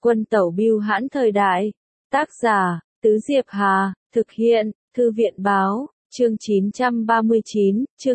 Quân tẩu bưu hãn thời đại. Tác giả, Tứ Diệp Hà, thực hiện, Thư viện báo, chương 939, chương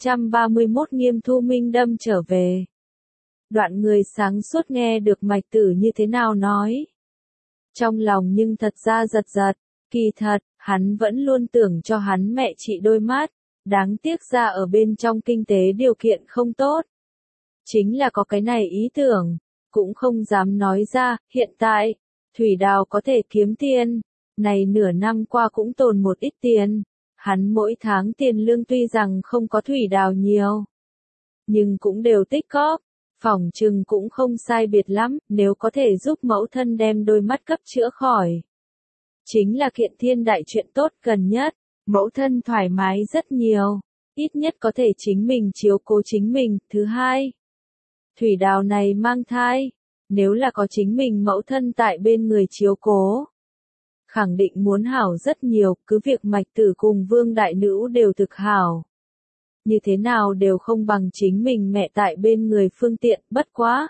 931 Nghiêm Thu Minh đâm trở về. Đoạn người sáng suốt nghe được Mạch Tử như thế nào nói. Trong lòng nhưng thật ra giật giật, kỳ thật, hắn vẫn luôn tưởng cho hắn mẹ trị đôi mắt, đáng tiếc ra ở bên trong kinh tế điều kiện không tốt. Chính là có cái này ý tưởng, cũng không dám nói ra, hiện tại, Thủy Đào có thể kiếm tiền, này nửa năm qua cũng tồn một ít tiền, hắn mỗi tháng tiền lương tuy rằng không có Thủy Đào nhiều, nhưng cũng đều tích cóp, phỏng chừng cũng không sai biệt lắm, nếu có thể giúp mẫu thân đem đôi mắt cấp chữa khỏi. Chính là kiện thiên đại chuyện tốt gần nhất, mẫu thân thoải mái rất nhiều, ít nhất có thể chính mình chiếu cố chính mình, thứ hai. Thủy Đào này mang thai, nếu là có chính mình mẫu thân tại bên người chiếu cố, khẳng định muốn hảo rất nhiều, cứ việc Mạch Tử cùng Vương Đại Nữ đều thực hảo. Như thế nào đều không bằng chính mình mẹ tại bên người phương tiện, bất quá.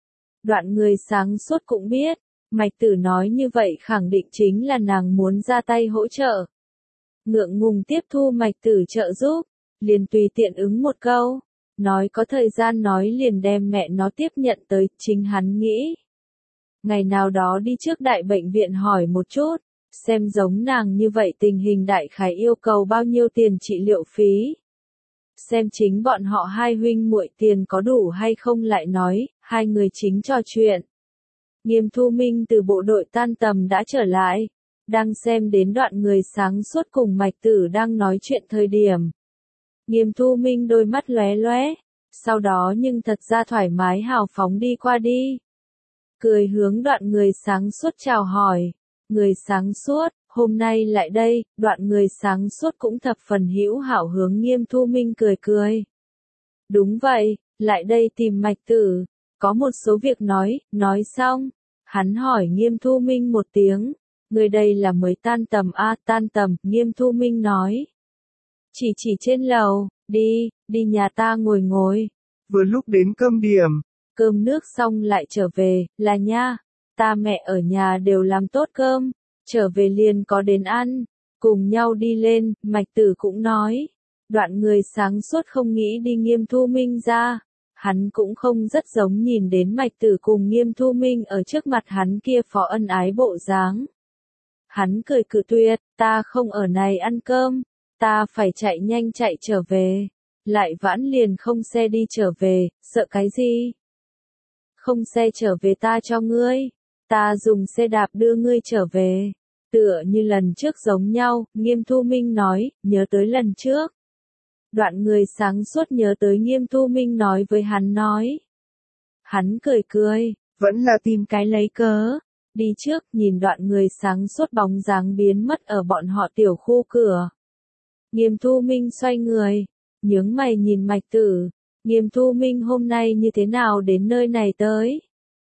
Đoạn người sáng suốt cũng biết, Mạch Tử nói như vậy khẳng định chính là nàng muốn ra tay hỗ trợ. Ngượng ngùng tiếp thu Mạch Tử trợ giúp, liền tùy tiện ứng một câu. Nói có thời gian nói liền đem mẹ nó tiếp nhận tới, chính hắn nghĩ. Ngày nào đó đi trước đại bệnh viện hỏi một chút, xem giống nàng như vậy tình hình đại khái yêu cầu bao nhiêu tiền trị liệu phí. Xem chính bọn họ hai huynh muội tiền có đủ hay không lại nói, hai người chính trò chuyện. Nghiêm Thu Minh từ bộ đội tan tầm đã trở lại, đang xem đến đoạn người sáng suốt cùng Mạch Tử đang nói chuyện thời điểm. Nghiêm Thu Minh đôi mắt lóe lóe, sau đó nhưng thật ra thoải mái hào phóng đi qua đi. Cười hướng đoạn người sáng suốt chào hỏi, người sáng suốt, hôm nay lại đây, đoạn người sáng suốt cũng thập phần hữu hảo hướng Nghiêm Thu Minh cười cười. Đúng vậy, lại đây tìm Mạch Tử, có một số việc nói xong, hắn hỏi Nghiêm Thu Minh một tiếng, người đây là mới tan tầm tan tầm, Nghiêm Thu Minh nói. Chỉ trên lầu, đi nhà ta ngồi. Vừa lúc đến cơm điểm. Cơm nước xong lại trở về, là nha, ta mẹ ở nhà đều làm tốt cơm, trở về liền có đến ăn, cùng nhau đi lên, Mạch Tử cũng nói. Đoạn người sáng suốt không nghĩ đi Nghiêm Thu Minh ra, hắn cũng không rất giống nhìn đến Mạch Tử cùng Nghiêm Thu Minh ở trước mặt hắn kia phó ân ái bộ dáng. Hắn cười cự tuyệt, ta không ở này ăn cơm. Ta phải chạy nhanh chạy trở về, lại vãn liền không xe đi trở về, sợ cái gì? Không xe trở về ta cho ngươi, ta dùng xe đạp đưa ngươi trở về. Tựa như lần trước giống nhau, Nghiêm Thu Minh nói, nhớ tới lần trước. Đoạn người sáng suốt nhớ tới Nghiêm Thu Minh nói với hắn nói. Hắn cười, vẫn là tìm cái lấy cớ. Đi trước, nhìn đoạn người sáng suốt bóng dáng biến mất ở bọn họ tiểu khu cửa. Nghiêm Thu Minh xoay người, nhướng mày nhìn Mạch Tử, Nghiêm Thu Minh hôm nay như thế nào đến nơi này tới?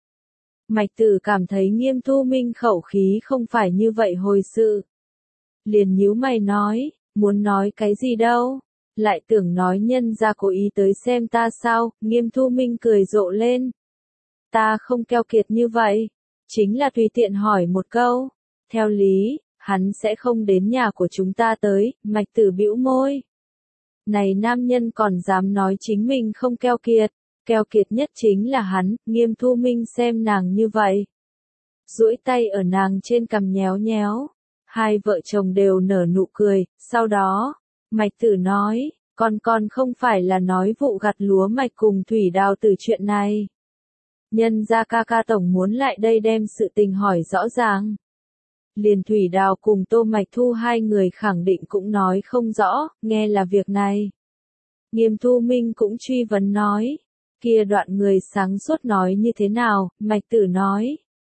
Mạch Tử cảm thấy Nghiêm Thu Minh khẩu khí không phải như vậy hồi sự. Liền nhíu mày nói, muốn nói cái gì đâu, lại tưởng nói nhân ra cố ý tới xem ta sao, Nghiêm Thu Minh cười rộ lên. Ta không keo kiệt như vậy, chính là tùy tiện hỏi một câu, theo lý. Hắn sẽ không đến nhà của chúng ta tới, Mạch Tử bĩu môi. Này nam nhân còn dám nói chính mình không keo kiệt nhất chính là hắn, Nghiêm Thu Minh xem nàng như vậy. Duỗi tay ở nàng trên cằm nhéo nhéo, hai vợ chồng đều nở nụ cười, sau đó, Mạch Tử nói, con không phải là nói vụ gặt lúa mạch cùng Thủy Đào từ chuyện này. Nhân ra ca tổng muốn lại đây đem sự tình hỏi rõ ràng. Liền Thủy Đào cùng Tô Mạch Thu hai người khẳng định cũng nói không rõ, nghe là việc này. Nghiêm Thu Minh cũng truy vấn nói, kia đoạn người sáng suốt nói như thế nào, Mạch Tử nói.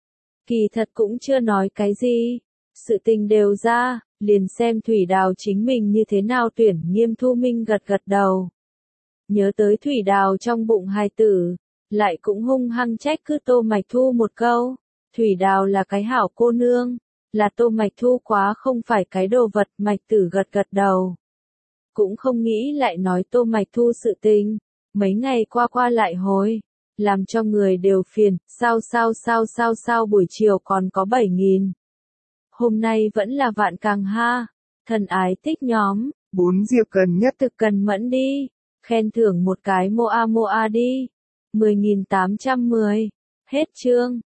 Kỳ thật cũng chưa nói cái gì, sự tình đều ra, liền xem Thủy Đào chính mình như thế nào tuyển, Nghiêm Thu Minh gật đầu. Nhớ tới Thủy Đào trong bụng hài tử, lại cũng hung hăng trách cứ Tô Mạch Thu một câu, Thủy Đào là cái hảo cô nương. Là Tô Mạch Thu quá không phải cái đồ vật, Mạch Tử gật đầu. Cũng không nghĩ lại nói Tô Mạch Thu sự tình, mấy ngày qua lại hồi, làm cho người đều phiền, sao buổi chiều còn có 7.000. Hôm nay vẫn là vạn càng ha. Thân ái tích nhóm. 4 Diệp cần nhất. Thực cần mẫn đi. Khen thưởng một cái moa đi. 10.810. Hết chương.